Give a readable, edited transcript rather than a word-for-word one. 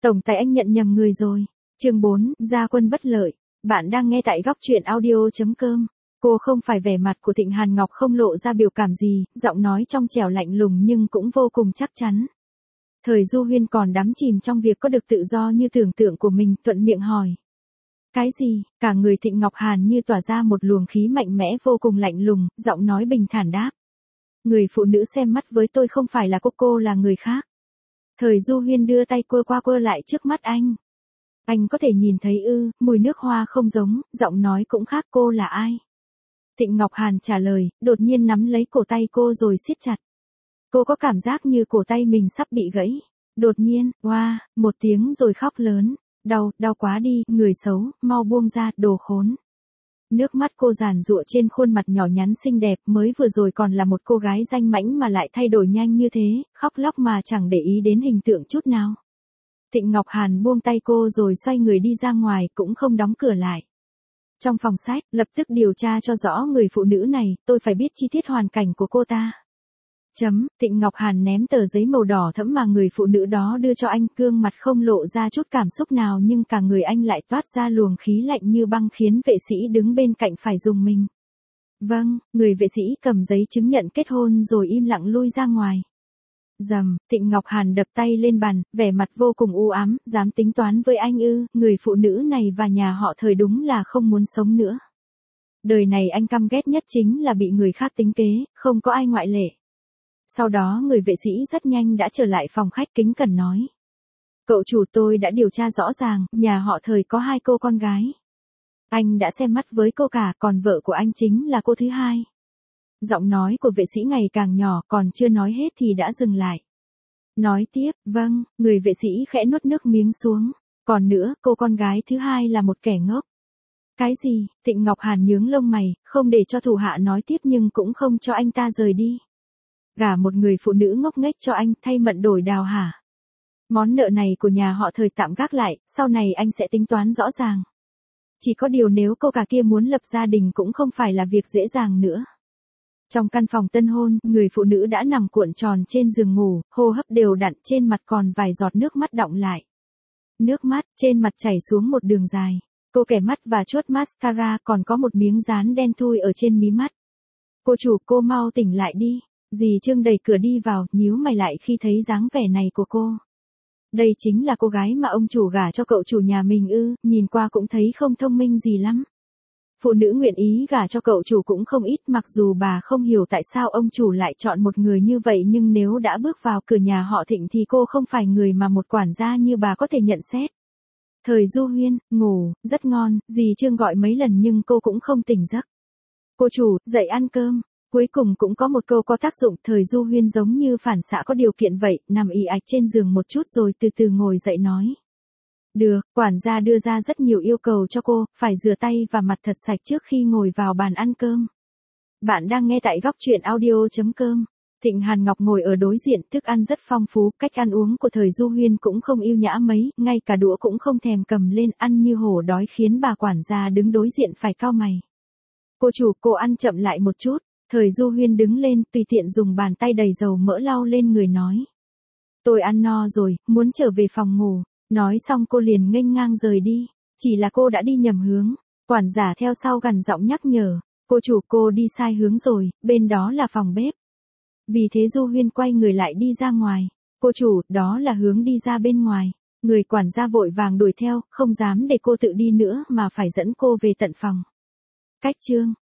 Tổng tài anh nhận nhầm người rồi. Chương 4, gia quân bất lợi. Bạn đang nghe tại góc truyện audio.com. Cô không phải vẻ mặt của Thịnh Hàn Ngọc không lộ ra biểu cảm gì, giọng nói trong trẻo lạnh lùng nhưng cũng vô cùng chắc chắn. Thời Du Huyên còn đắm chìm trong việc có được tự do như tưởng tượng của mình, thuận miệng hỏi. Cái gì? Cả người Thịnh Ngọc Hàn như tỏa ra một luồng khí mạnh mẽ vô cùng lạnh lùng, giọng nói bình thản đáp. Người phụ nữ xem mắt với tôi không phải là cô là người khác. Thời Du Huyên đưa tay quơ qua quơ lại trước mắt anh. Anh có thể nhìn thấy mùi nước hoa không giống, giọng nói cũng khác, cô là ai? Thịnh Ngọc Hàn trả lời, đột nhiên nắm lấy cổ tay cô rồi siết chặt. Cô có cảm giác như cổ tay mình sắp bị gãy. Đột nhiên, một tiếng rồi khóc lớn. Đau quá đi, người xấu, mau buông ra, đồ khốn. Nước mắt cô giàn giụa trên khuôn mặt nhỏ nhắn xinh đẹp, mới vừa rồi còn là một cô gái danh mãnh mà lại thay đổi nhanh như thế, khóc lóc mà chẳng để ý đến hình tượng chút nào. Thịnh Ngọc Hàn buông tay cô rồi xoay người đi ra ngoài, cũng không đóng cửa lại. Trong phòng sách, lập tức điều tra cho rõ người phụ nữ này, tôi phải biết chi tiết hoàn cảnh của cô ta. Thịnh Ngọc Hàn ném tờ giấy màu đỏ thẫm mà người phụ nữ đó đưa cho anh, gương mặt không lộ ra chút cảm xúc nào nhưng cả người anh lại toát ra luồng khí lạnh như băng khiến vệ sĩ đứng bên cạnh phải rùng mình. Vâng, người vệ sĩ cầm giấy chứng nhận kết hôn rồi im lặng lui ra ngoài. Thịnh Ngọc Hàn đập tay lên bàn, vẻ mặt vô cùng u ám, dám tính toán với anh người phụ nữ này và nhà họ Thời đúng là không muốn sống nữa. Đời này anh căm ghét nhất chính là bị người khác tính kế, không có ai ngoại lệ. Sau đó người vệ sĩ rất nhanh đã trở lại phòng khách kính cẩn nói. Cậu chủ, tôi đã điều tra rõ ràng, nhà họ Thời có 2 cô con gái. Anh đã xem mắt với cô cả, còn vợ của anh chính là cô thứ hai. Giọng nói của vệ sĩ ngày càng nhỏ, còn chưa nói hết thì đã dừng lại. Nói tiếp, người vệ sĩ khẽ nuốt nước miếng xuống. Còn nữa, cô con gái thứ hai là một kẻ ngốc. Cái gì? Thịnh Ngọc Hàn nhướng lông mày, không để cho thủ hạ nói tiếp nhưng cũng không cho anh ta rời đi. Gả một người phụ nữ ngốc nghếch cho anh, thay mận đổi đào hả? Món nợ này của nhà họ Thời tạm gác lại, sau này anh sẽ tính toán rõ ràng. Chỉ có điều nếu cô cả kia muốn lập gia đình cũng không phải là việc dễ dàng nữa. Trong căn phòng tân hôn, người phụ nữ đã nằm cuộn tròn trên giường ngủ, hô hấp đều đặn, trên mặt còn vài giọt nước mắt đọng lại. Nước mắt trên mặt chảy xuống một đường dài. Cô kẻ mắt và chuốt mascara, còn có một miếng dán đen thui ở trên mí mắt. Cô chủ, cô mau tỉnh lại đi. Dì Trương đẩy cửa đi vào, nhíu mày lại khi thấy dáng vẻ này của cô. Đây chính là cô gái mà ông chủ gả cho cậu chủ nhà mình nhìn qua cũng thấy không thông minh gì lắm. Phụ nữ nguyện ý gả cho cậu chủ cũng không ít, mặc dù bà không hiểu tại sao ông chủ lại chọn một người như vậy, nhưng nếu đã bước vào cửa nhà họ Thịnh thì cô không phải người mà một quản gia như bà có thể nhận xét. Thời Du Huyên, ngủ, rất ngon, dì Trương gọi mấy lần nhưng cô cũng không tỉnh giấc. Cô chủ, dậy ăn cơm. Cuối cùng cũng có một câu có tác dụng, Thời Du Huyên giống như phản xạ có điều kiện vậy, nằm ì ạch trên giường một chút rồi từ từ ngồi dậy nói. Được, quản gia đưa ra rất nhiều yêu cầu cho cô, phải rửa tay và mặt thật sạch trước khi ngồi vào bàn ăn cơm. Bạn đang nghe tại góc truyện audio.com. Thịnh Hàn Ngọc ngồi ở đối diện, thức ăn rất phong phú, cách ăn uống của Thời Du Huyên cũng không yêu nhã mấy, ngay cả đũa cũng không thèm cầm lên, ăn như hổ đói khiến bà quản gia đứng đối diện phải cau mày. Cô chủ, cô ăn chậm lại một chút. Thời Du Huyên đứng lên, tùy tiện dùng bàn tay đầy dầu mỡ lau lên người nói. Tôi ăn no rồi, muốn trở về phòng ngủ. Nói xong cô liền nghênh ngang rời đi. Chỉ là cô đã đi nhầm hướng. Quản gia theo sau gằn giọng nhắc nhở. Cô chủ, cô đi sai hướng rồi, bên đó là phòng bếp. Vì thế Du Huyên quay người lại đi ra ngoài. Cô chủ, đó là hướng đi ra bên ngoài. Người quản gia vội vàng đuổi theo, không dám để cô tự đi nữa mà phải dẫn cô về tận phòng. Cách chương